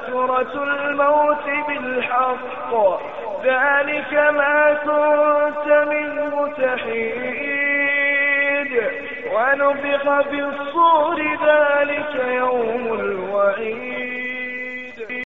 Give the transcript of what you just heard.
سكرة الموت بالحق ذلك ما كنت منه تحيد ونفخ في الصور ذلك يوم الوعيد